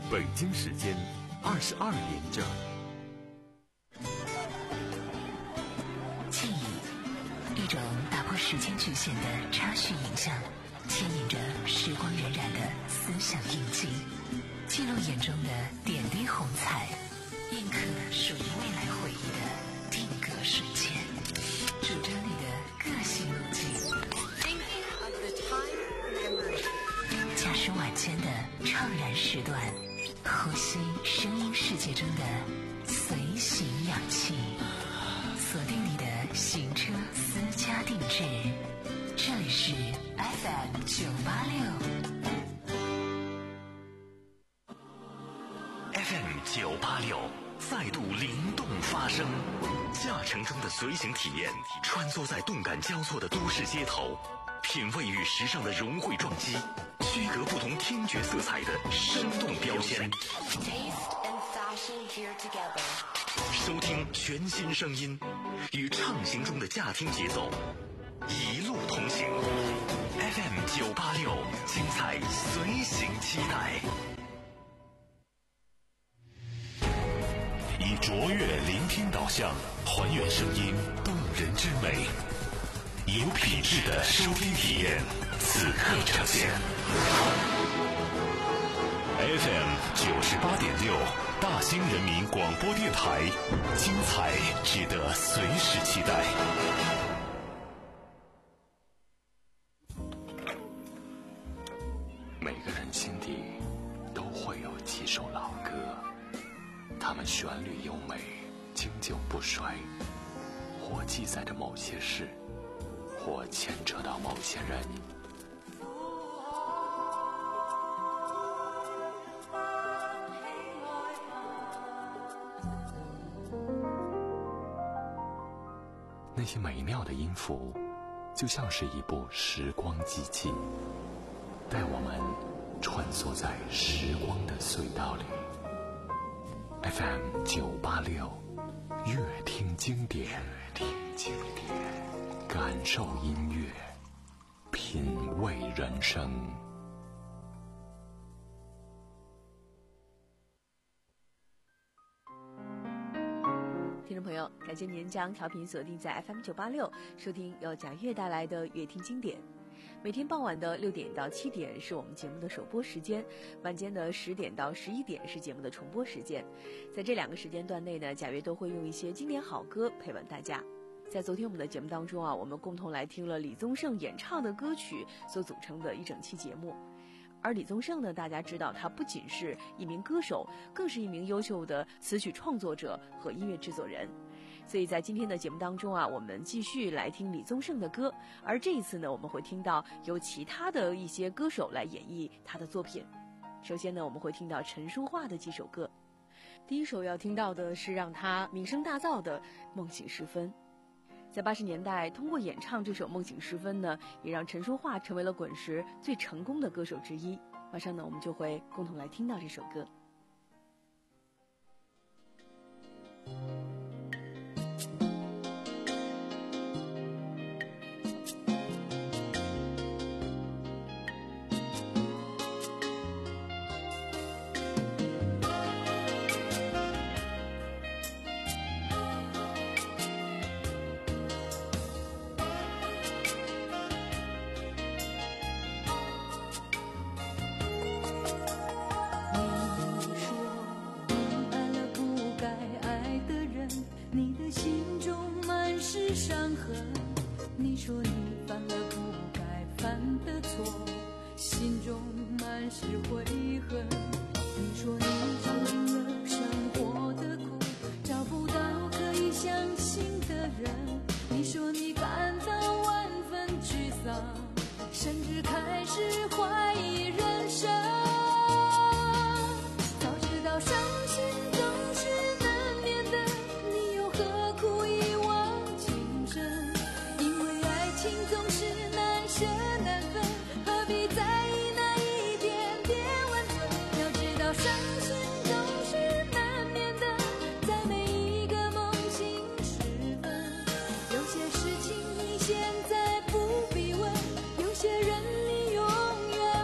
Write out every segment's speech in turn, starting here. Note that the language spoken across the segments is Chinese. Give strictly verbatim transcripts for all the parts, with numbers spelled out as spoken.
北京时间二十二点整。 记忆，一种打破时间局限的插叙影像，牵引着时光荏苒的思想印记，记录眼中的点滴红彩，印刻属于未来回忆的定格瞬间，主张你的个性路径。驾驶晚间的怅然时段，呼吸声音世界中的随行氧气，锁定你的行车私家定制。这里是 F M 九八六 F M 九八六再度灵动发声，驾乘中的随行体验，穿梭在动感交错的都市街头，品味与时尚的融汇撞击，区隔不同听觉色彩的生动标签。收听全新声音，与畅行中的驾听节奏一路同行。F M 九八六，精彩随行期待。 以卓越聆听导向，还原声音动人之美，有品质的收听体验，此刻呈现。F M 九十八点六，大兴人民广播电台，精彩值得随时期待。 每个人心底都会有几首老歌，它们旋律优美，经久不衰，或记载着某些事，或牵扯到某些人。那些美妙的音符，就像是一部时光机器，带我们穿梭在时光的隧道里。F M 九八六，乐听经典，乐听经典，感受音乐，品味人生。 听众朋友，感谢您将调频锁定在 F M 九八六，收听由贾悦带来的乐听经典。每天傍晚的六点到七点是我们节目的首播时间，晚间的十点到十一点是节目的重播时间。在这两个时间段内呢，贾悦都会用一些经典好歌陪伴大家。在昨天我们的节目当中啊，我们共同来听了李宗盛演唱的歌曲所组成的一整期节目。而李宗盛呢，大家知道他不仅是一名歌手，更是一名优秀的词曲创作者和音乐制作人。所以在今天的节目当中啊，我们继续来听李宗盛的歌，而这一次呢，我们会听到由其他的一些歌手来演绎他的作品。首先呢，我们会听到陈淑桦的几首歌。第一首要听到的是让他名声大噪的《梦醒时分》。在八十年代，通过演唱这首《梦醒时分》呢，也让陈淑桦成为了滚石最成功的歌手之一。马上呢，我们就会共同来听到这首歌。 你说你犯了不该犯的错，心中满是悔恨。你说你尝尽了生活的苦，找不到可以相信的人。你说你感到万分沮丧，甚至开始怀疑人生。早知道伤心总是难免的，你又何苦一往情深？情总是难舍难分，何必在意那一点点温存？要知道伤心总是难免的，在每一个梦醒时分。有些事情你现在不必问，有些人你永远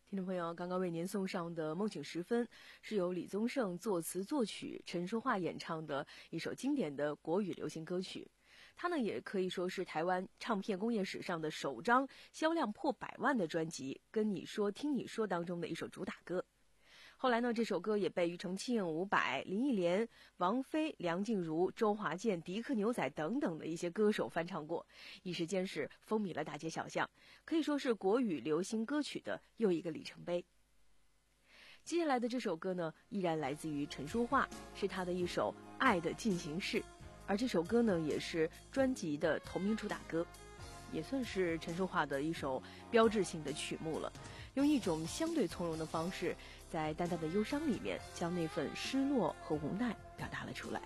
听众朋友，刚刚为您送上的《梦醒时分》是由李宗盛作词作曲，陈淑桦演唱的一首经典的国语流行歌曲。它呢也可以说是台湾唱片工业史上的首张销量破百万的专辑《跟你说听你说》当中的一首主打歌。后来呢，这首歌也被庾澄庆、伍佰、林忆莲、王菲、梁静茹、周华健、迪克牛仔等等的一些歌手翻唱过，一时间是风靡了大街小巷，可以说是国语流行歌曲的又一个里程碑。接下来的这首歌呢，依然来自于陈淑桦，是她的一首《爱的进行式》，而这首歌呢，也是专辑的同名主打歌，也算是陈淑桦的一首标志性的曲目了。用一种相对从容的方式，在淡淡的忧伤里面，将那份失落和无奈表达了出来。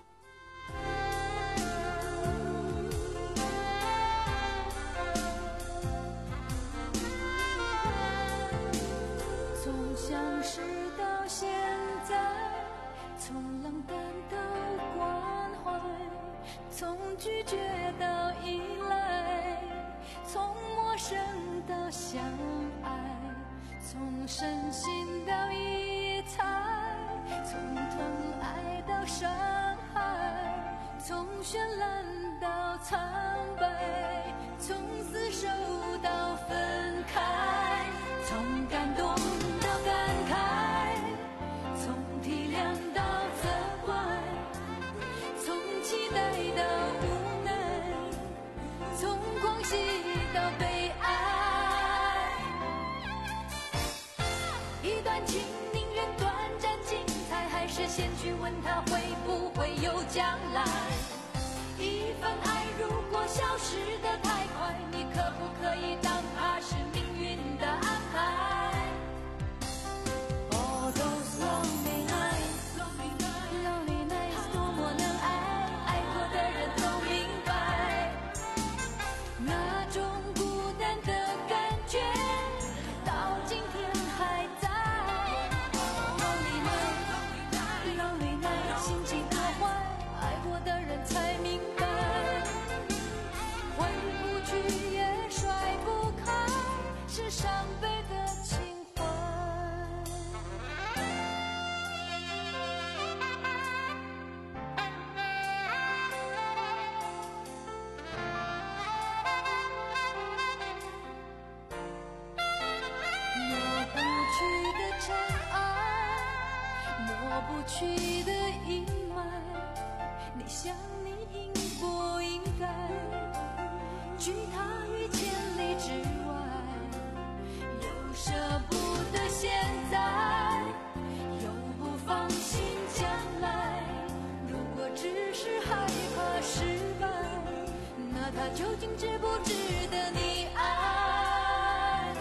从相识到现在，从冷淡到关怀，从拒绝到依赖，从陌生到相爱，从深信到疑猜，从疼爱到伤害，从绚烂到苍白，从厮守到分开，从感动到感慨，从体谅到责怪，从期待到无奈，从狂喜到悲哀。一段情宁愿短暂精彩，还是先去问他会不会有将来？一份爱如果消失得太快，你可不可以当它是命运的安排？ All those lonely nights, lonely nights， 多么能爱，爱过的人都明白，那种孤单的感觉到今天还在。Lonely night, lonely night， 心情多坏，爱过的人才明白，挥不去也甩不开，是伤悲的情怀。抹不去的尘埃，抹不去的阴霾，你想你应不应该拒他于千里之外？又舍不得现在，又不放心将来。如果只是害怕失败，那他究竟值不值得你爱？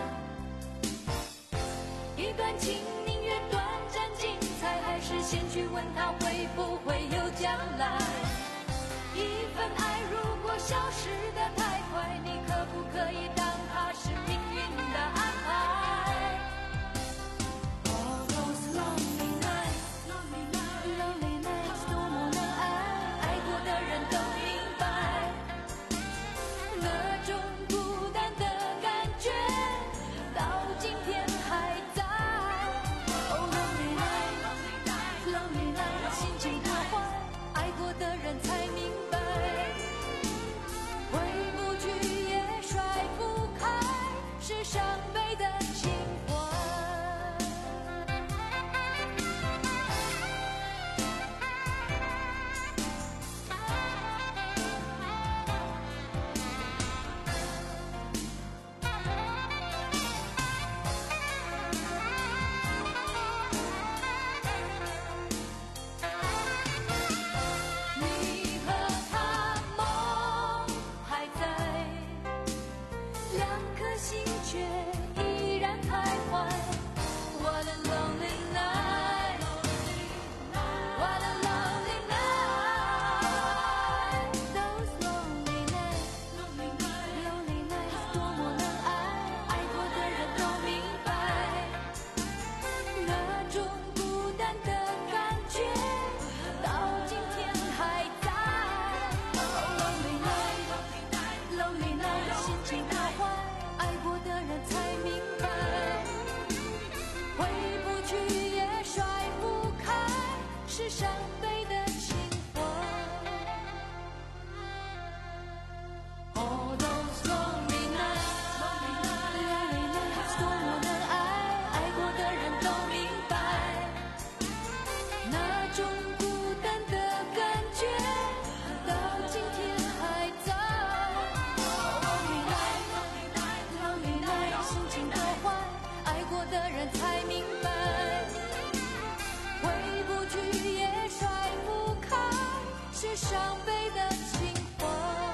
一段情宁愿短暂精彩，还是先去问他会不会有将来？一份爱如果消失得太快，你可不可以当它是命运的安排？ All those lonely nights, lonely nights， 多么能爱，爱过的人都明白，那种孤单的感觉到今天还在。Oh lonely night, lonely night， 心情多坏，爱过的人才明白，挥不去也甩不开，是伤悲的情怀。你和悲的情话。All those lonely nights, lonely nights， 多么的爱，爱过的人都明白，那种孤单的感觉到今天还在。Lonely night, lonely night， 心情多坏，爱过的人才明白，回不去也甩不开，是伤悲的情话。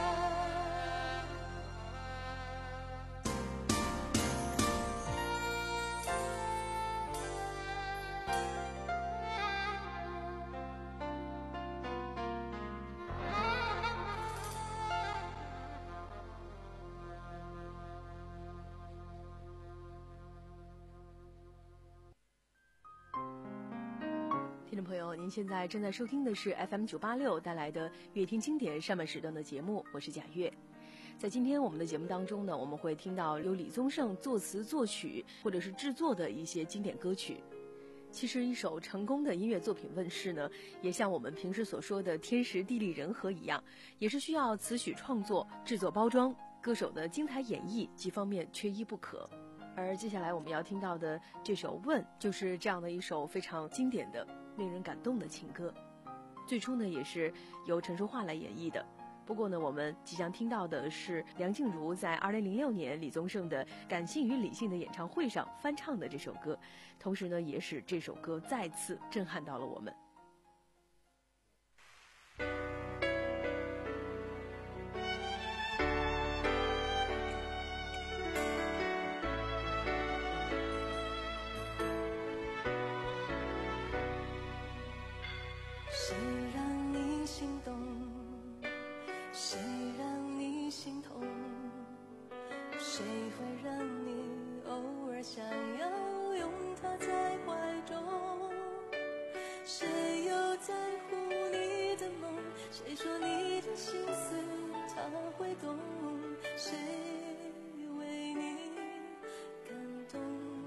听众朋友，您现在正在收听的是 F M 九八六带来的乐听经典上半时段的节目，我是贾月。在今天我们的节目当中呢，我们会听到由李宗盛作词作曲或者是制作的一些经典歌曲。其实一首成功的音乐作品问世呢，也像我们平时所说的天时地利人和一样，也是需要词曲创作、制作包装、歌手的精彩演绎几方面缺一不可。而接下来我们要听到的这首《问》就是这样的一首非常经典的令人感动的情歌，最初呢也是由陈淑桦来演绎的。不过呢，我们即将听到的是梁静茹在二零零六年李宗盛的《感性与理性》的演唱会上翻唱的这首歌，同时呢，也使这首歌再次震撼到了我们。 谁让你心动？谁让你心痛？谁会让你偶尔想要拥他在怀中？谁又在乎你的梦？谁说你的心思他会懂？谁为你感动？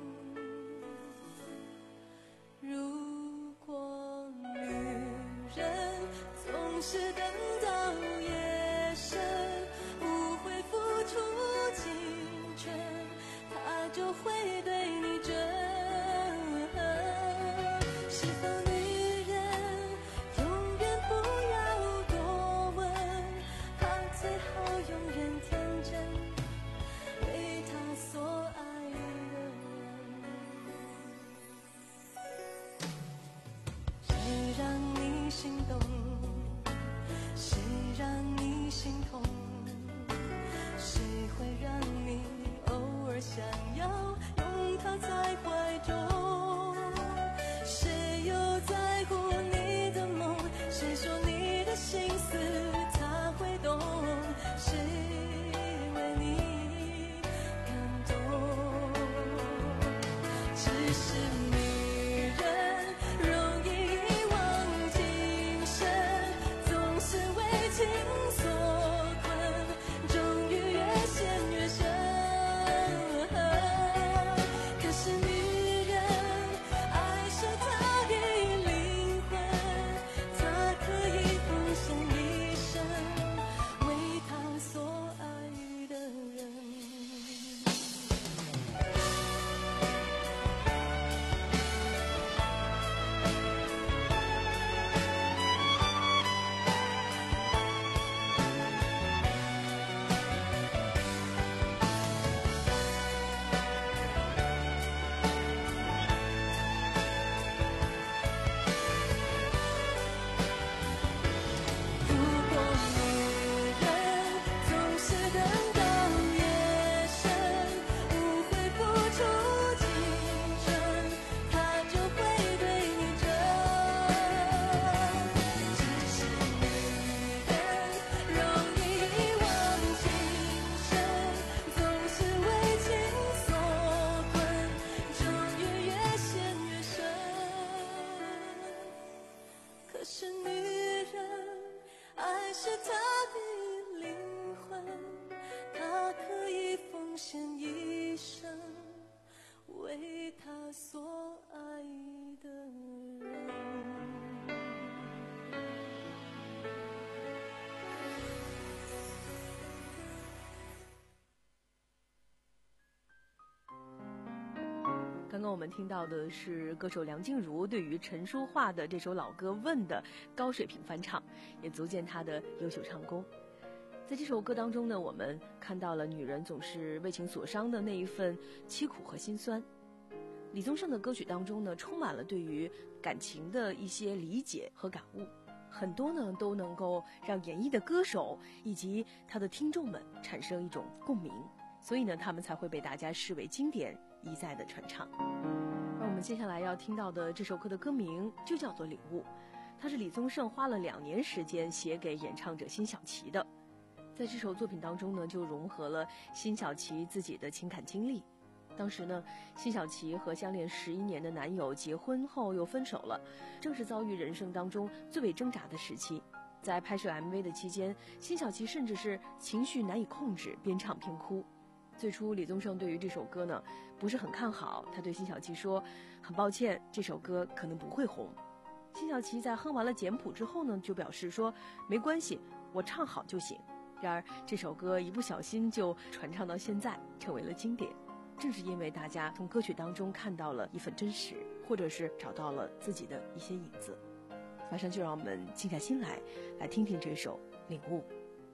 如果女人总是等到夜深，不会付出青春，他就会对你真。是否女人永远不要多问，她最好永远天真，为她所爱的人。谁让你心动？谁让你心痛？谁会让你偶尔想要拥他在怀中？谁又在乎你的梦？谁说你的心思他会懂？谁为你感动？只是女人容易一往情深，总是为情所困，终于越陷越深。可是女人爱是她的灵魂，她可以奉献一生，为她所爱的人。如果女人总是等到夜深，不会付出青春，她就会对你真。只是女人容易一往情深，总是为情所困，终于越陷越深。可是女人爱是她的灵魂，她可以奉献一生，为她所爱的人。 刚我们听到的是歌手梁静茹对于陈淑桦的这首老歌《问》的高水平翻唱，也足见她的优秀唱功。在这首歌当中呢，我们看到了女人总是为情所伤的那一份凄苦和心酸。李宗盛的歌曲当中呢，充满了对于感情的一些理解和感悟，很多呢都能够让演绎的歌手以及他的听众们产生一种共鸣，所以呢，他们才会被大家视为经典，一再的传唱。而我们接下来要听到的这首歌的歌名就叫做《领悟》，它是李宗盛花了两年时间写给演唱者辛晓琪的。在这首作品当中呢，就融合了辛晓琪自己的情感经历。当时呢，辛晓琪和相恋十一年的男友结婚后又分手了，正是遭遇人生当中最为挣扎的时期。在拍摄 M V 的期间，辛晓琪甚至是情绪难以控制，边唱边哭。最初李宗盛对于这首歌呢不是很看好，他对辛晓琪说，很抱歉，这首歌可能不会红。辛晓琪在哼完了简谱之后呢，就表示说，没关系，我唱好就行。然而这首歌一不小心就传唱到现在，成为了经典。正是因为大家从歌曲当中看到了一份真实，或者是找到了自己的一些影子。马上就让我们静下心来，来听听这首《领悟》。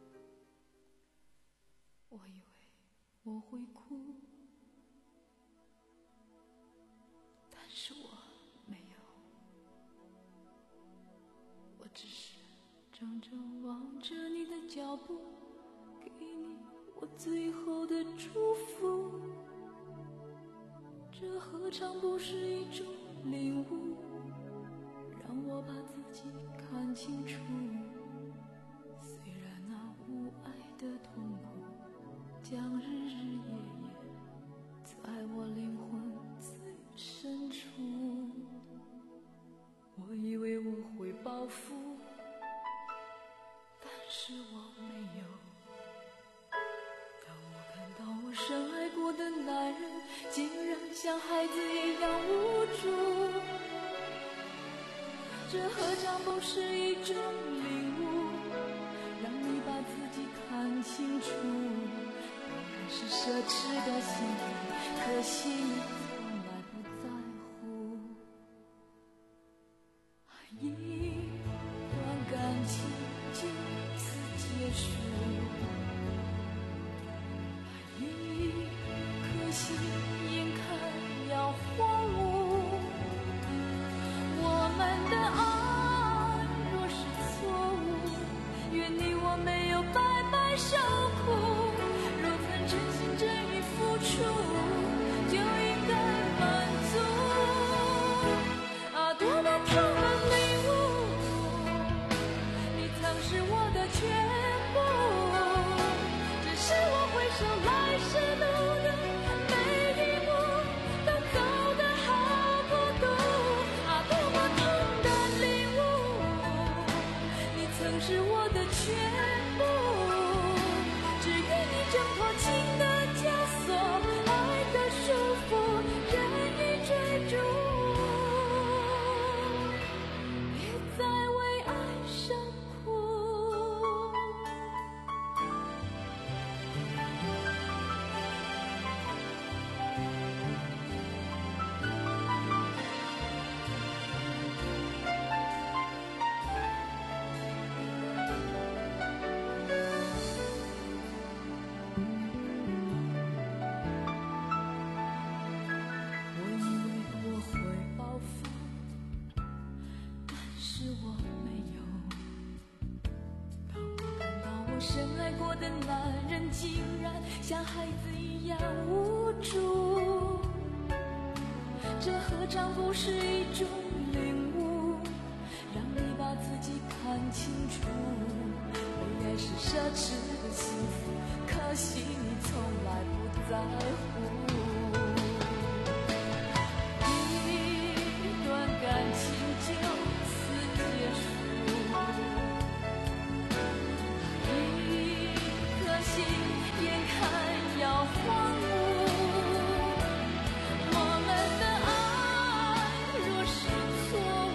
我以为我会哭，但是我没有，我只是怔怔望着你的脚步，给你我最后的祝福。这何尝不是一种领悟，让我把自己看清楚。虽然那无爱的痛苦将日日夜夜在我灵魂最深处，我以为我会报复，但是我没有。当我看到我深爱过的男人竟然像孩子一样无助，这何尝不是一种领悟，让你把自己看清楚。当然是奢侈的幸福，可惜你从来不在乎。一段感情就此结束，一颗心眼看要荒芜。我们的爱若是错误，愿你我没有白白受苦。若曾真心真意付出，就应该满足。啊，多么重的领悟，你曾是我的全部，只是我回首来时路的每一步都走得好孤独。啊，多么痛的领悟，你曾是我的全部，只愿你挣脱情的枷锁，爱的束缚，任意追逐，别再为爱生苦。我以为我会报复，但是我没有。当我看到我深爱过的男人竟然像孩子一样无助，这何尝不是一种领悟，让你把自己看清楚。为爱是奢侈的幸福，可惜你从来不在乎。一段感情就此结束，一颗心眼看要荒芜。我们的爱若是错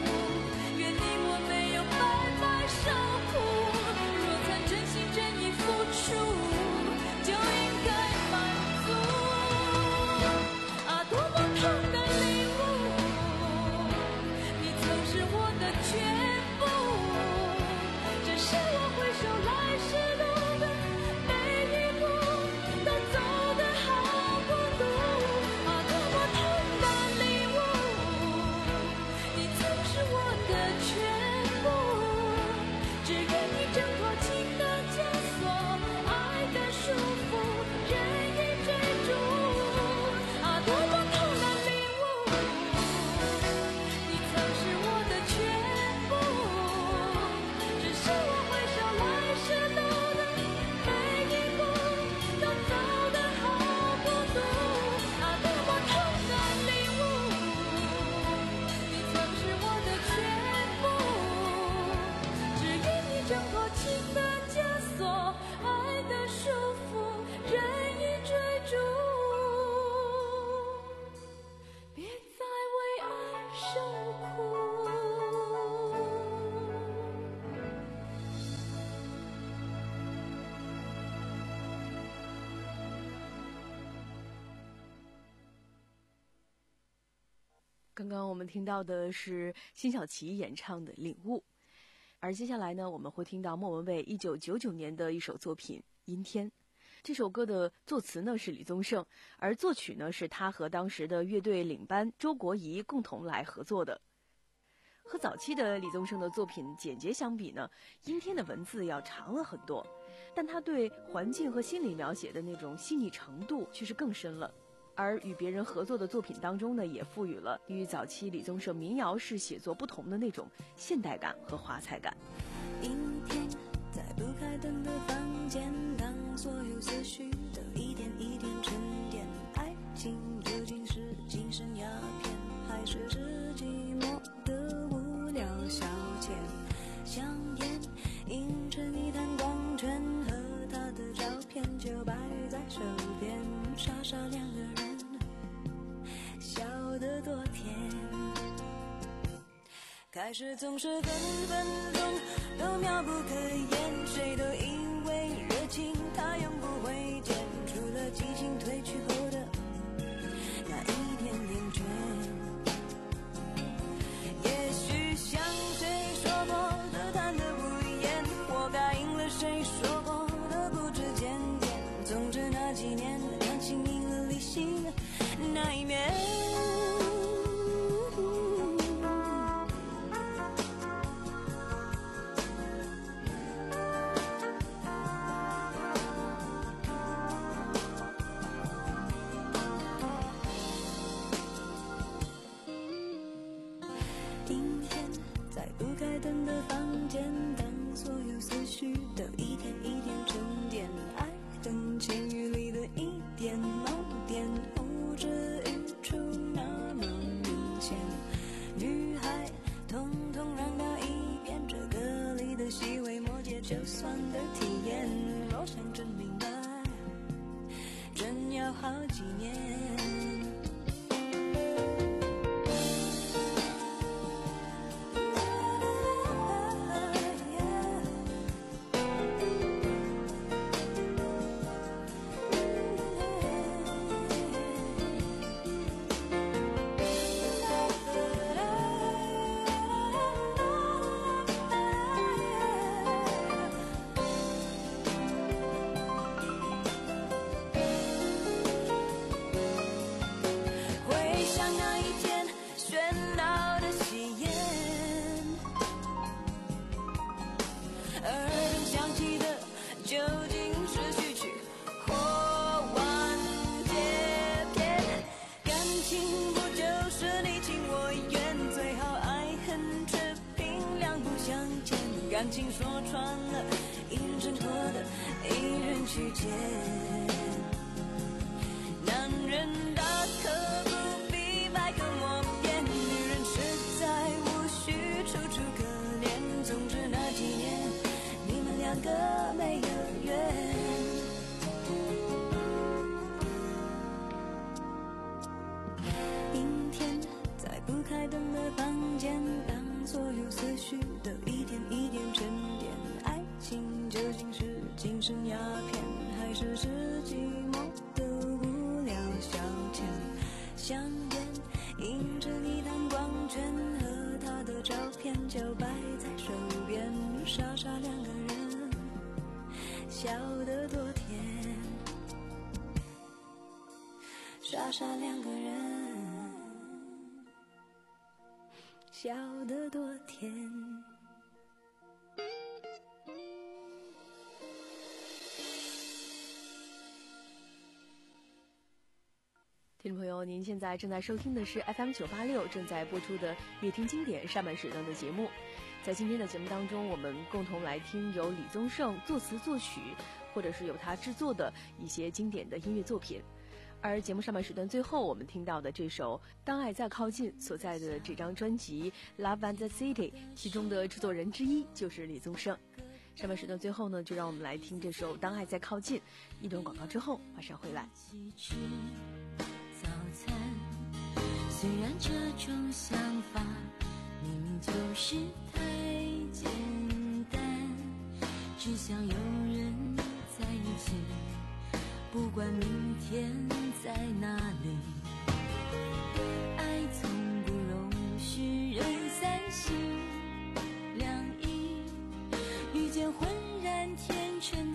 刚刚我们听到的是辛晓琪演唱的《领悟》，而接下来呢，我们会听到莫文蔚一九九九年的一首作品《阴天》。这首歌的作词呢是李宗盛，而作曲呢是他和当时的乐队领班周国仪共同来合作的。和早期的李宗盛的作品简洁相比呢，《阴天》的文字要长了很多，但他对环境和心理描写的那种细腻程度却是更深了。而与别人合作的作品当中呢，也赋予了与早期李宗盛民谣式写作不同的那种现代感和华彩感。 阴天，在不开灯的房间，当所有思绪都一点一点沉淀，爱情究竟是精神鸦片，还是是寂寞的无聊消遣？香烟映成一滩光圈，和他的照片就摆在手边，傻傻两个人笑得多甜，开始总是分分钟都妙不可言，谁都以为热情它永不会减，除了激情褪去后的那一点点倦。也许像谁说过的贪得无厌，活该应了谁说过的不知检点，总之那几年感情赢了理性那一面。阴天，在不开灯的房间，当所有思绪都一点一点沉淀，爱等千语里的一点锚点，呼之欲出那么明显，女孩统统让到一边，这歌里的细微末节就算的体验，若想真明白真要好几年。感情说穿了，一人挣脱的，一人去捡。男人大可不必百口莫辩，女人实在无需楚楚可怜。总之那几年，你们两个没有缘。阴天，在不开灯的房间，当所有思绪都一点一点沉淀，爱情究竟是精神鸦片，还是是寂寞的无聊消遣？香烟映着一滩光圈，和他的照片就摆在手边，傻傻两个人笑得多甜，傻傻两个人笑得多甜。 听众朋友，您现在正在收听的是 F M 九八六正在播出的乐听经典上半时段的节目。在今天的节目当中，我们共同来听由李宗盛作词作曲，或者是由他制作的一些经典的音乐作品。而节目上半时段最后我们听到的这首《当爱再靠近》所在的这张专辑《Love and the City》，其中的制作人之一就是李宗盛。上半时段最后呢，就让我们来听这首《当爱再靠近》。一段广告之后马上回来。 早餐，虽然这种想法明明就是太简单，只想有人在一起，不管明天在哪里。爱从不容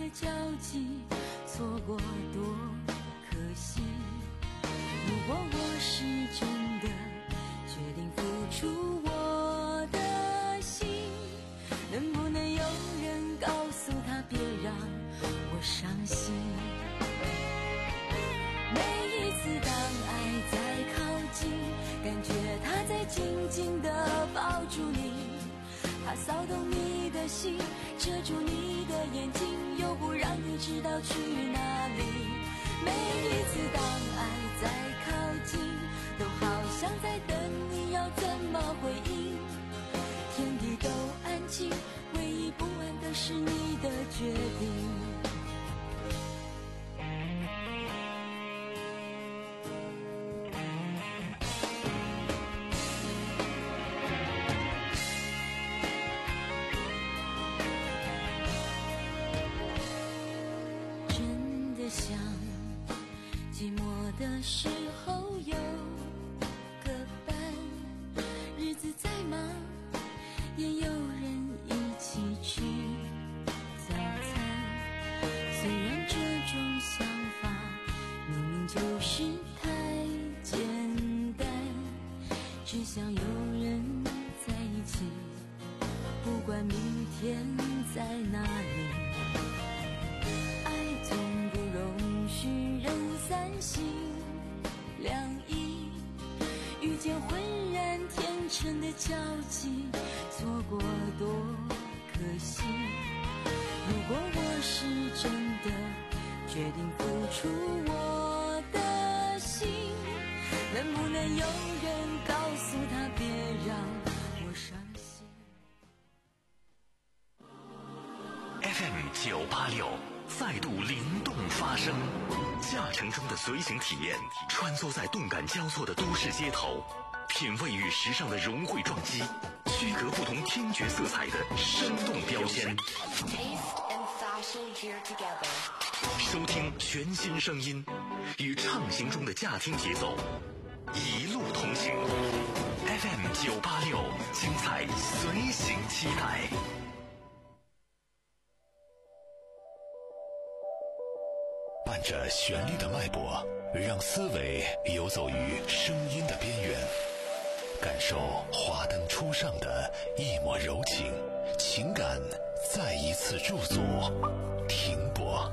交集，错过多可惜。如果我是真的决定付出我的心，能不能有人告诉他别让我伤心？每一次当爱在靠近，感觉他在紧紧地抱住你，他骚动你的心，遮住你的眼睛，又不让你知道去哪里。每一次当爱在靠近，都好像在等你要怎么回应。天地都安静，唯一不安的是你的决定。想寂寞的时候有个伴，日子再忙也有人一起吃早餐。虽然这种想法明明就是太简单，只想有人在一起，不管明天在哪里。心两意，遇见浑然天成的交集，错过多可惜。如果我是真的决定付出我的心，能不能有人告诉他别让我伤心。 F M 九八六再度灵动发声，驾乘中的随行体验，穿梭在动感交错的都市街头，品味与时尚的融汇撞击，区隔不同听觉色彩的生动标签。收听全新声音，与畅行中的驾听节奏，一路同行。F M 九八六，精彩随行期待。 伴着旋律的脉搏，让思维游走于声音的边缘，感受华灯初上的一抹柔情，情感再一次驻足停泊。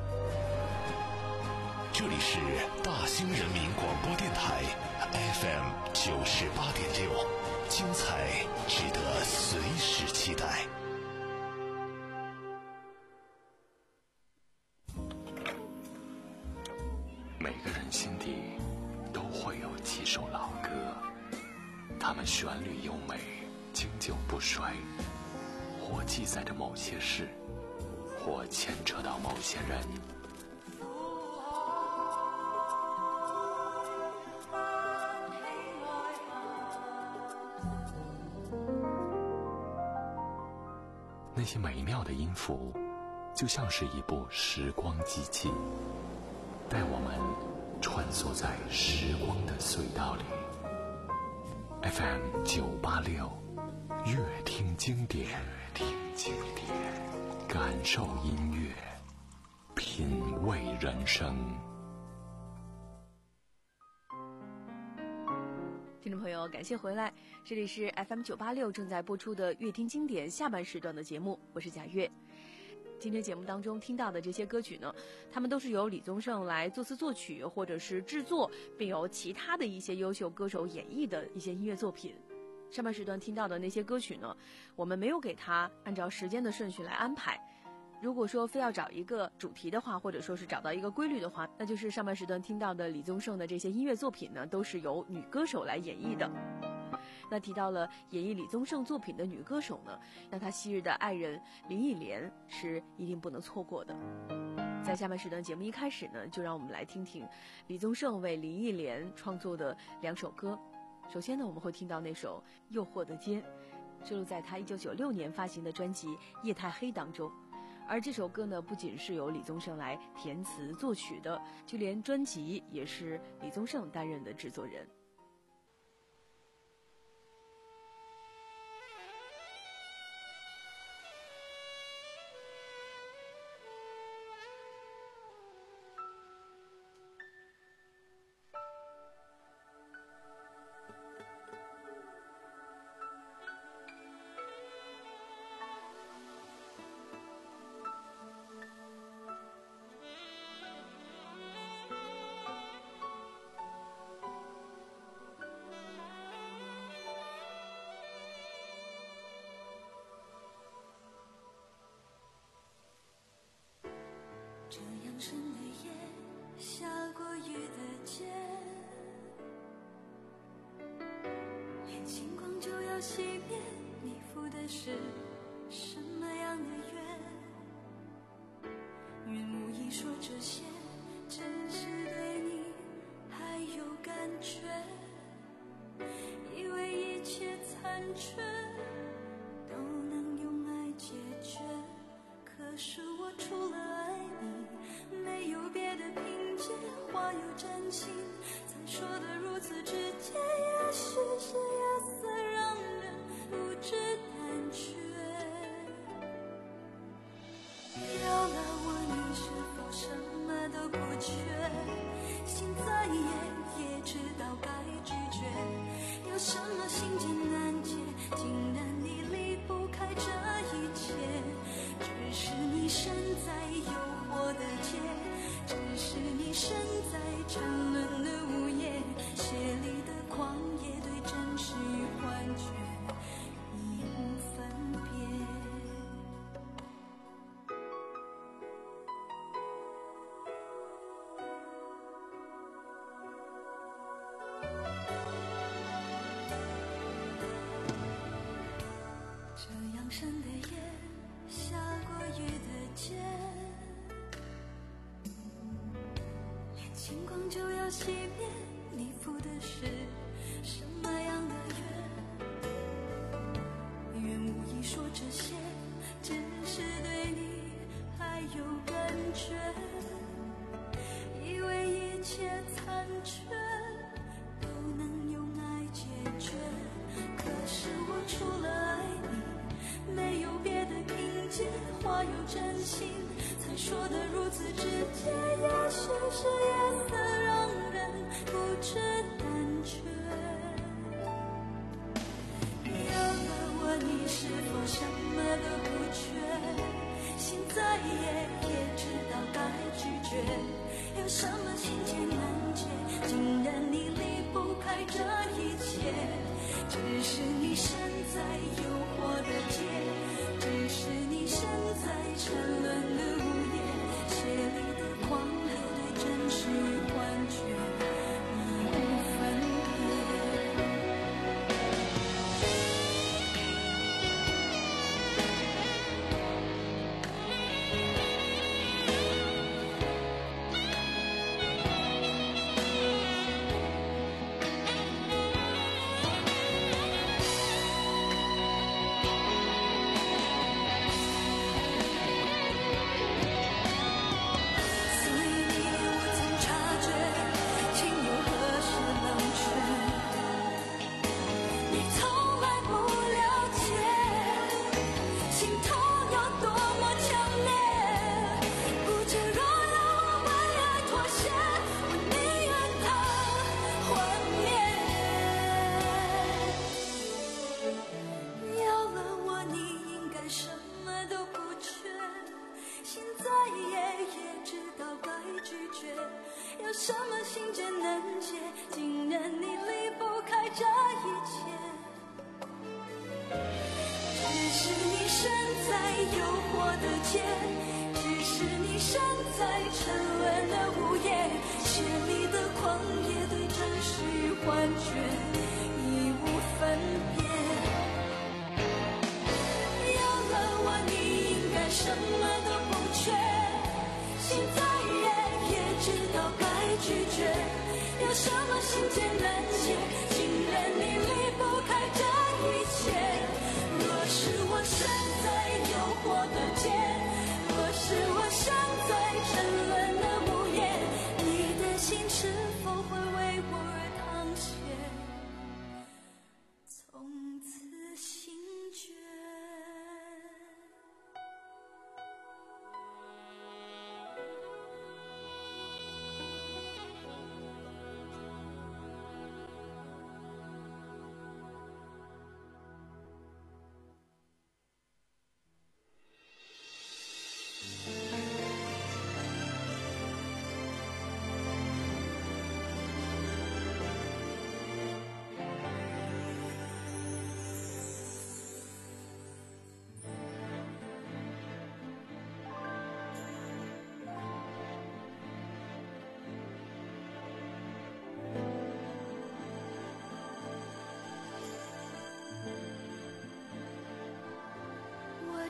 这里是大兴人民广播电台 F M 九十八点六，精彩值得随时期待。 每个人心底都会有几首老歌，它们旋律优美，经久不衰，或记载着某些事，或牵扯到某些人。那些美妙的音符，就像是一部时光机器，带我们穿梭在时光的隧道里。 F M 九八六，乐听经典，乐听经典，感受音乐，品味人生。 听众朋友，感谢回来，这里是 F M 九八六正在播出的乐听经典下半时段的节目，我是贾月。今天节目当中听到的这些歌曲呢，他们都是由李宗盛来作词作曲或者是制作，并由其他的一些优秀歌手演绎的一些音乐作品。上半时段听到的那些歌曲呢，我们没有给它按照时间的顺序来安排。如果说非要找一个主题的话，或者说是找到一个规律的话，那就是上半时段听到的李宗盛的这些音乐作品呢，都是由女歌手来演绎的。那提到了演绎李宗盛作品的女歌手呢，那他昔日的爱人林忆莲是一定不能错过的。在下半时段节目一开始呢，就让我们来听听李宗盛为林忆莲创作的两首歌。首先呢，我们会听到那首《诱惑的街》，收录在他一九九六年发行的专辑《夜太黑》当中。而这首歌呢，不仅是由李宗盛来填词作曲的，就连专辑也是李宗盛担任的制作人。 情光就要熄灭，你赴的是什么样的愿？愿无意说这些，只是对你还有感觉，以为一切残缺都能用爱解决，可是我除了爱你没有别的凭借，话有真情才说得如此直接，也许是夜色让人不知胆怯，有了我你是否什么都不缺，心再野也知道该拒绝，有什么心结难解，竟然你离不开这一切，只是你身在诱惑的街，只是你身在沉沦的午夜，血里的狂野对真实与幻觉已无分别。这样深的夜，下过雨的街，连情光就要熄灭，你赴的是什么样的愿？愿无意说这些，只是对你还有感觉，以为一切残缺都能用爱解决，可是我除了爱你没有别的凭借，话有真情才说得如此直接，也许是夜色让人不知胆怯，有了我你是否什么都不缺，心再野也知道该拒绝，有什么心结难解，竟然你离不开这一切，只是你身在诱惑的街，只是你身在沉沦的午夜，血里的狂热对真实与幻觉已无分别。有什么心结难解，竟然你离不开这一切，只是你身在诱惑的街，只是你身在沉沦的午夜，血里的狂野对真实与幻觉已无分别，有了我你应该什么都不缺，心再野也知道该拒绝，有什么心结难解，竟然你离不开这一切，若是我身在诱惑的街，若是我身在沉沦的午夜，你的心是否会为我而淌血，从此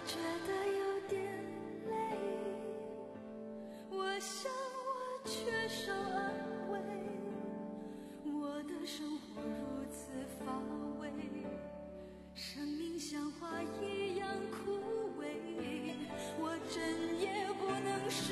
觉得有点累，我想我缺少安慰，我的生活如此乏味，生命像花一样枯萎，我整夜不能睡，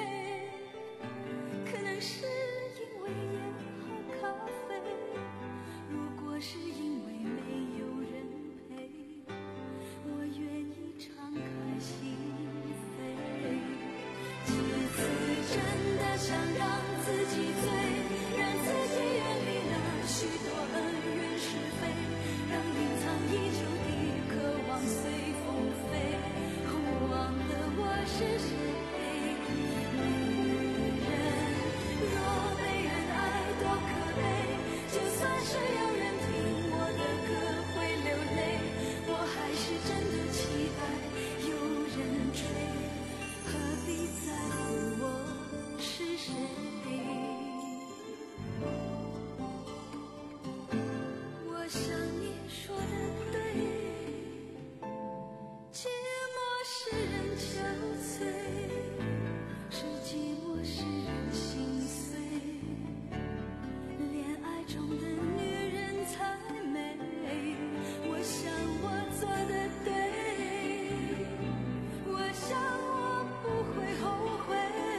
可能是因为烟和咖啡，如果是因为没有人陪，我愿意敞开心扉，几次真的想让自己醉，让自己远离那许多恩怨是非，让隐藏已久的渴望随风飞，忘了我是谁。女人若没人爱多可悲，就算是有人听我的歌会流泪，我还是真的期待有人追，何必在乎我是谁。我想你说的对，寂寞使人憔悴，是寂寞使人心碎，恋爱中的女人才美，我想我做的对，我想我不会后悔，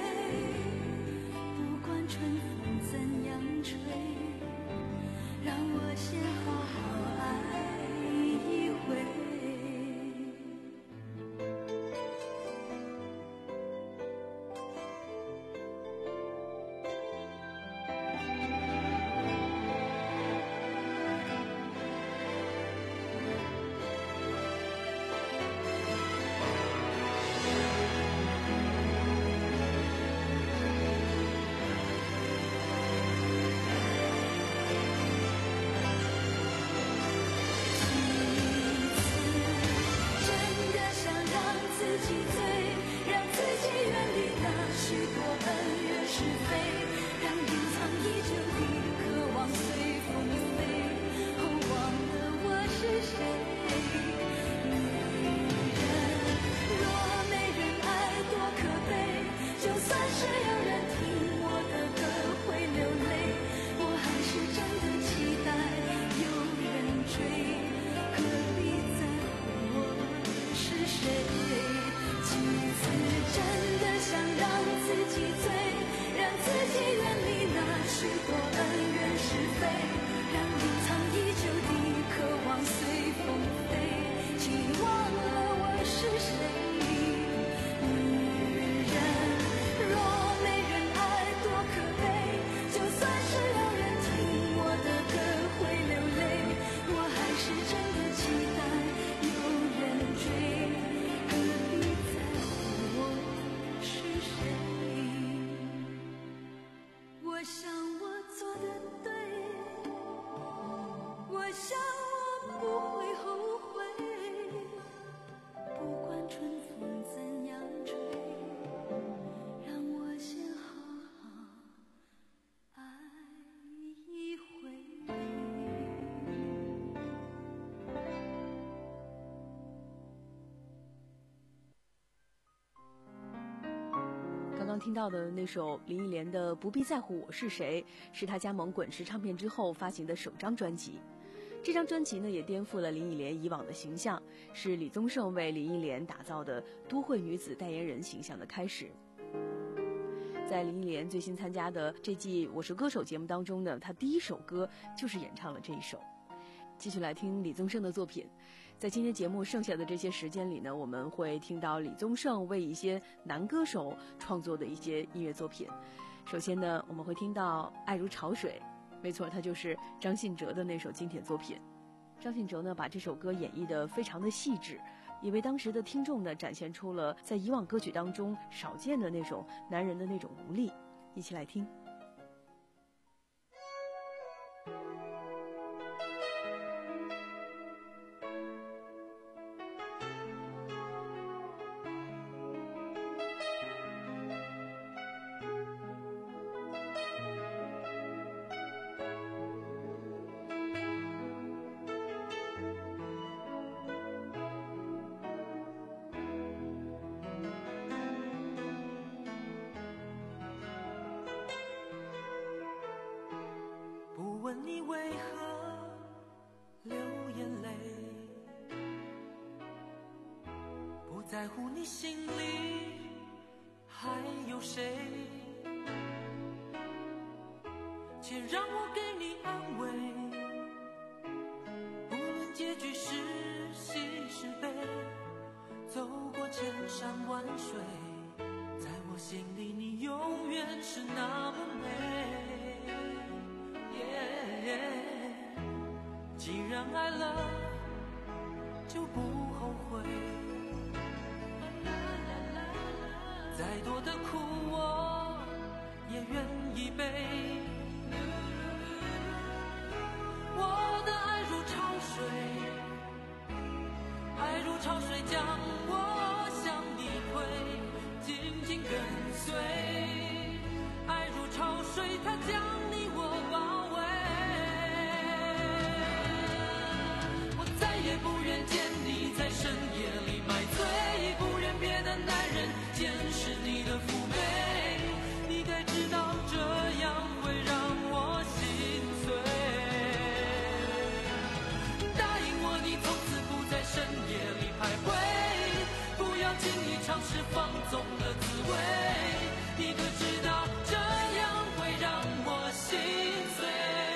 不管春风怎样吹，让我先好好爱一回。 刚刚听到的那首林忆莲的《不必在乎我是谁》，是她加盟滚石唱片之后发行的首张专辑。这张专辑呢，也颠覆了林忆莲以往的形象，是李宗盛为林忆莲打造的都会女子代言人形象的开始。在林忆莲最新参加的这季《我是歌手》节目当中呢，她第一首歌就是演唱了这一首。继续来听李宗盛的作品。在今天节目剩下的这些时间里呢，我们会听到李宗盛为一些男歌手创作的一些音乐作品。首先呢，我们会听到《爱如潮水》，没错，它就是张信哲的那首经典作品。张信哲呢，把这首歌演绎得非常的细致，也为当时的听众呢展现出了在以往歌曲当中少见的那种男人的那种无力。一起来听。 你为何流眼泪，不在乎你心里还有谁，且让我给你安慰，无论结局是喜是悲，走过千山万水，在我心里你永远是那么美、yeah, 既然爱了就不后悔，再多的苦我也愿意背，我的爱如潮水，爱如潮水将我向你推，紧紧跟随，爱如潮水它将你我包围，我再也不愿见你在深夜里买醉，不愿别的男人见识你的妩媚，你该知道这样会让我心碎，答应我你从此不在深夜里徘徊，不要轻易尝试放纵的滋味，你可知道这样会让我心碎。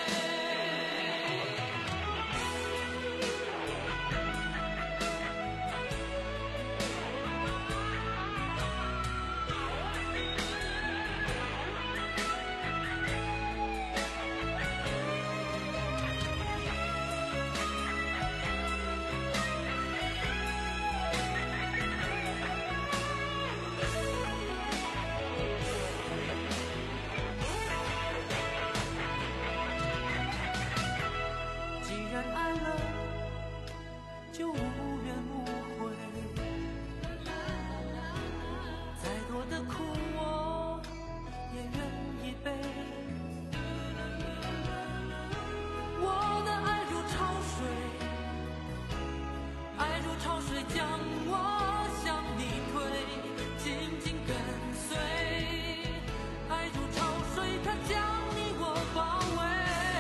就无怨无悔，再多的苦我也愿意背，我的爱如潮水，爱如潮水将我向你推，紧紧跟随，爱如潮水它将你我包围，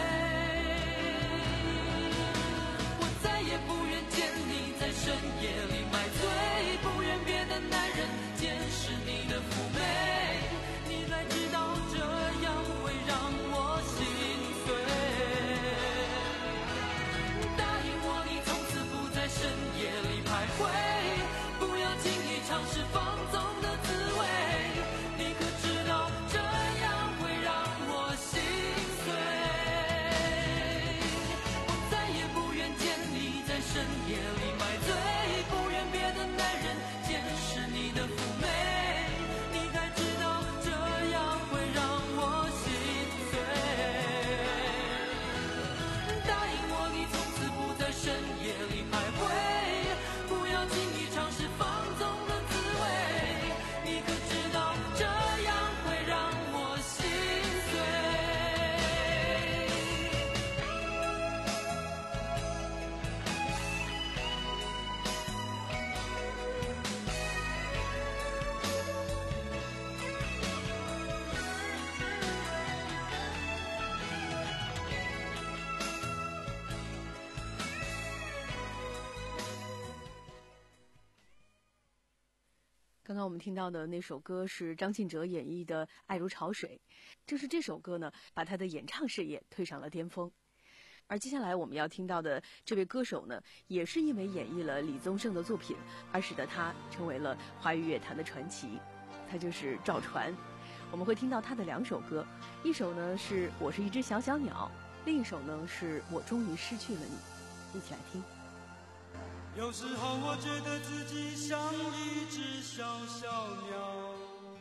在深夜里买醉，不愿别的男人见识你的妩媚，你该知道这样会让我心碎，答应我你从此不在深夜里徘徊，不要轻易尝试放纵的滋味，你可知道这样会让我心碎，我再也不愿见你在深夜里买醉，不愿别的男人见识你的妩媚，你该知道这样会让我心碎，答应我你从此不在深夜里徘徊，不要轻易尝试放纵的滋味，你可知道这样会让我心碎。 刚刚我们听到的那首歌是张信哲演绎的《爱如潮水》，正是这首歌呢，把他的演唱事业推上了巅峰。而接下来我们要听到的这位歌手呢，也是因为演绎了李宗盛的作品，而使得他成为了华语乐坛的传奇。他就是赵传。我们会听到他的两首歌，一首呢是《我是一只小小鸟》，另一首呢是《我终于失去了你》。一起来听。 有时候我觉得自己像一只小小鸟，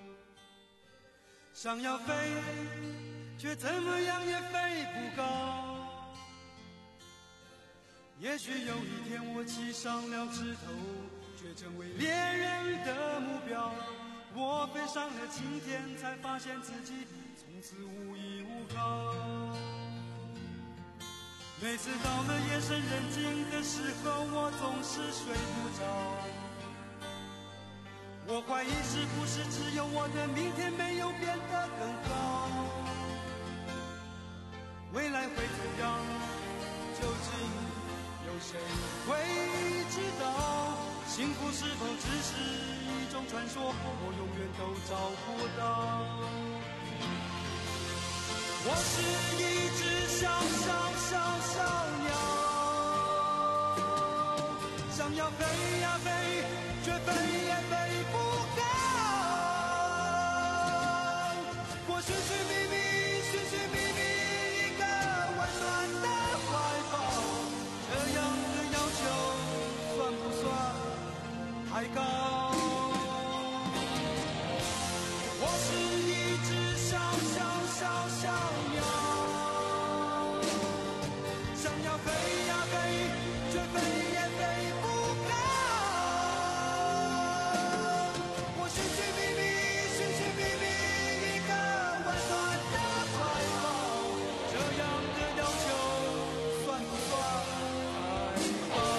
想要飞，却怎么样也飞不高。也许有一天我栖上了枝头，却成为猎人的目标。我飞上了青天，才发现自己从此无依无靠。每次到了夜深人静的时候，我总是睡不着。我怀疑是不是只有我的明天没有变得更好。 未来会怎样？究竟有谁会知道？幸福是否只是一种传说？我永远都找不到。我是一只小小小小鸟，想要飞呀飞，却飞也飞不高。我寻寻觅觅，寻寻觅觅一个温暖的怀抱，这样的要求算不算太高？我是一只小小小小鸟，想要飞呀飞，却飞也飞不高。我寻寻觅觅，寻寻觅觅一个温暖的怀抱，这样的要求算不算太高？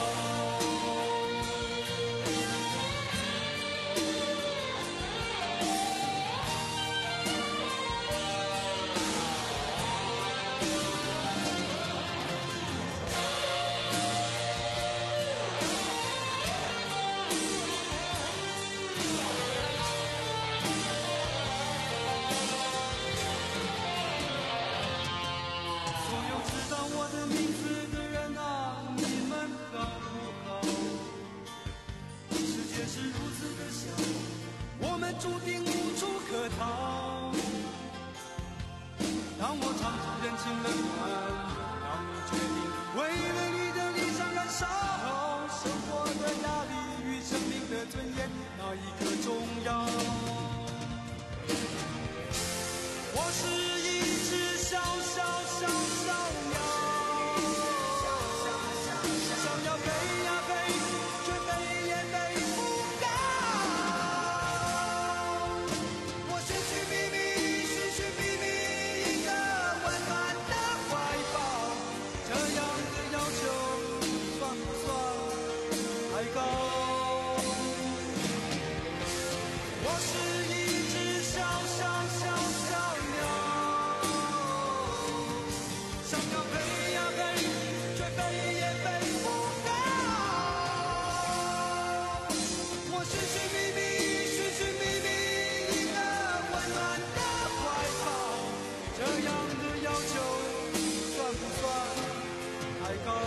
所有知道我的名字的人啊，你们好不好？世界是如此的小，我们注定无处可逃。当我唱出人情冷暖，当你决定为了你的理想燃烧，生活的压力与生命的尊严，哪一个重要？我是一只小小小小鸟，想要飞呀飞，却飞也飞不高。我寻寻觅觅，寻寻觅觅一个温暖的怀抱，这样的要求算不算太高？我是一只小小小小鸟，想要飞呀飞，却飞也飞不高。我寻寻觅觅，寻寻觅觅一个温暖的怀抱，这样的要求算不算太高？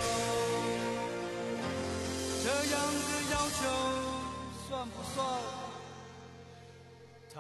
这样的要求算不算太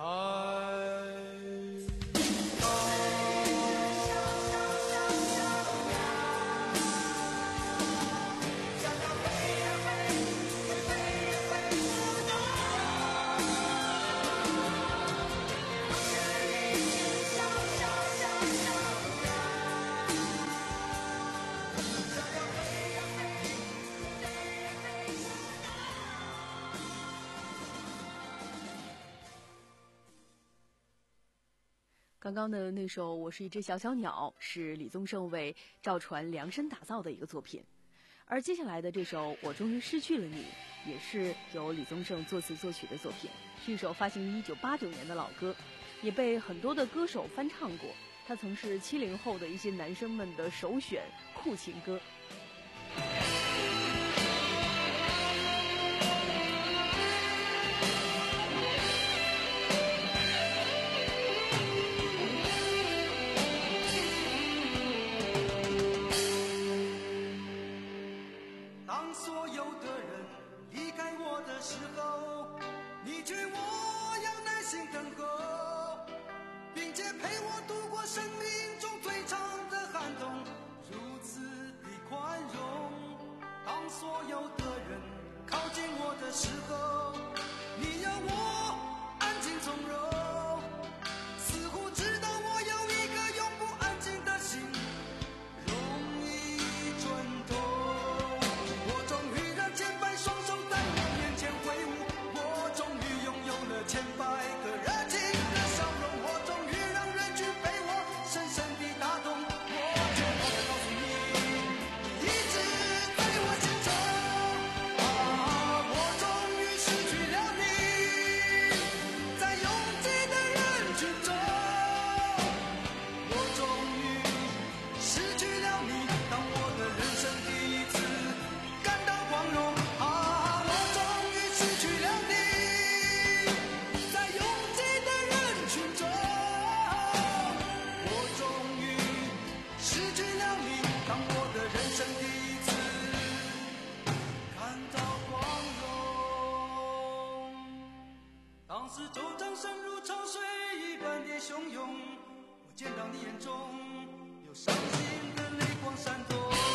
刚刚的那首《我是一只小小鸟》是李宗盛为赵传量身打造的一个作品，而接下来的这首《我终于失去了你》也是由李宗盛作词作曲的作品，是一首发行于一九八九年的老歌，也被很多的歌手翻唱过。它曾是七零后的一些男生们的首选酷情歌。 当所有的人离开我的时候，你劝我要耐心等候，并且陪我度过生命中最长的寒冬，如此的快当时周掌声如潮水一般的汹涌，我见到你眼中有伤心的泪光闪动。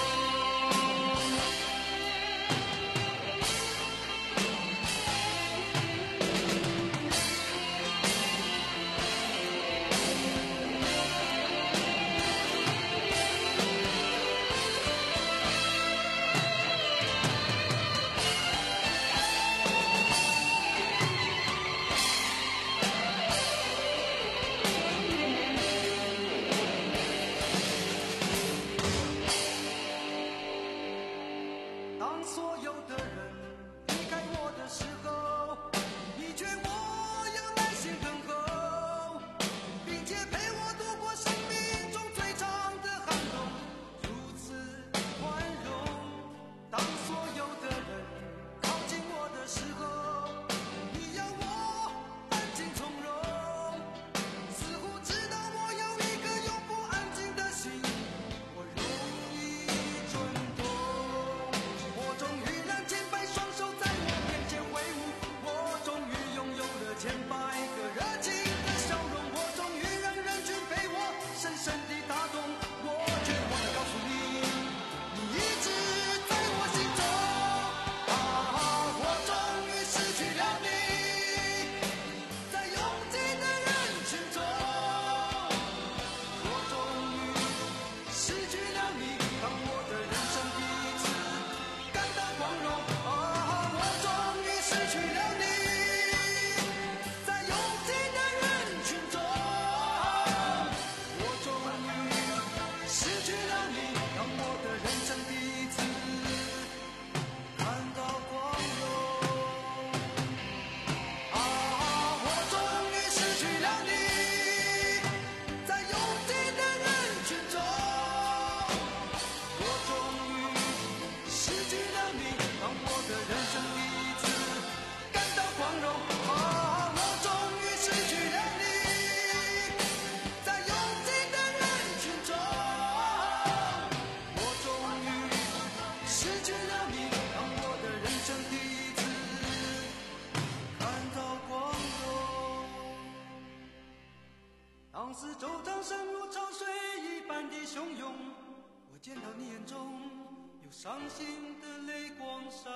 当时周掌声如潮水一般的汹涌，我见到你眼中有伤心的泪光闪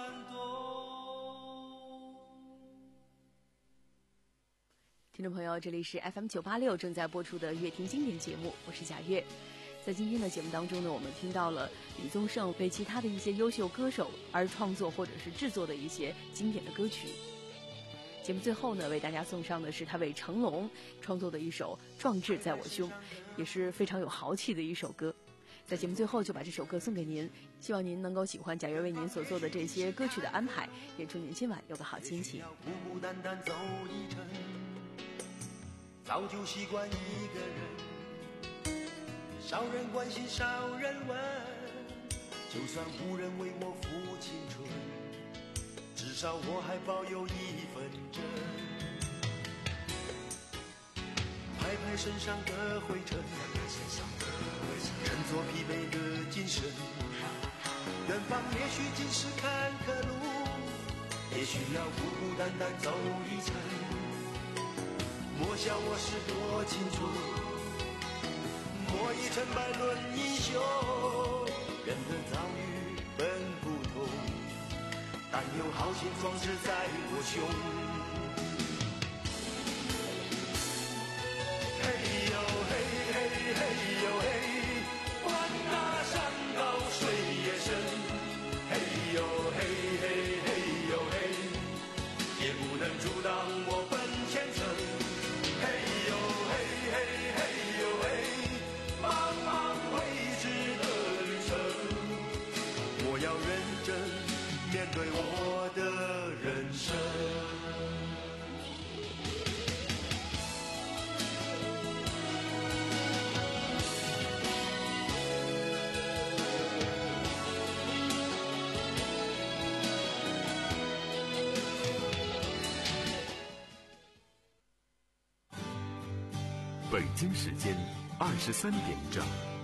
动。 听众朋友，这里是 F M 九八六正在播出的乐听经典节目，我是贾月。在今天的节目当中呢，我们听到了李宗盛为其他的一些优秀歌手而创作或者是制作的一些经典的歌曲。节目最后呢，为大家送上的是他为成龙创作的一首《壮志在我胸》，也是非常有豪气的一首歌。在节目最后就把这首歌送给您，希望您能够喜欢贾月为您所做的这些歌曲的安排，也祝您今晚有个好心情。 孤孤单单走一程，早就习惯一个人，少人关心少人问，就算无人为我付青春，至少我还保有一份真。拍拍身上的灰尘，振作疲惫的精神。远方也许尽是坎坷路，也需要孤孤单单走一程。莫笑我是多清楚，莫以成败论英雄。人的遭遇本不同，但有豪情壮志在我胸。嘿呦嘿嘿嘿呦嘿，管那山高水也深。嘿呦嘿嘿嘿呦嘿，也不能阻挡我奔前程。嘿呦嘿嘿嘿呦嘿，茫茫未知的旅程，我要认真面对我的人生。 北京时间二十三点整。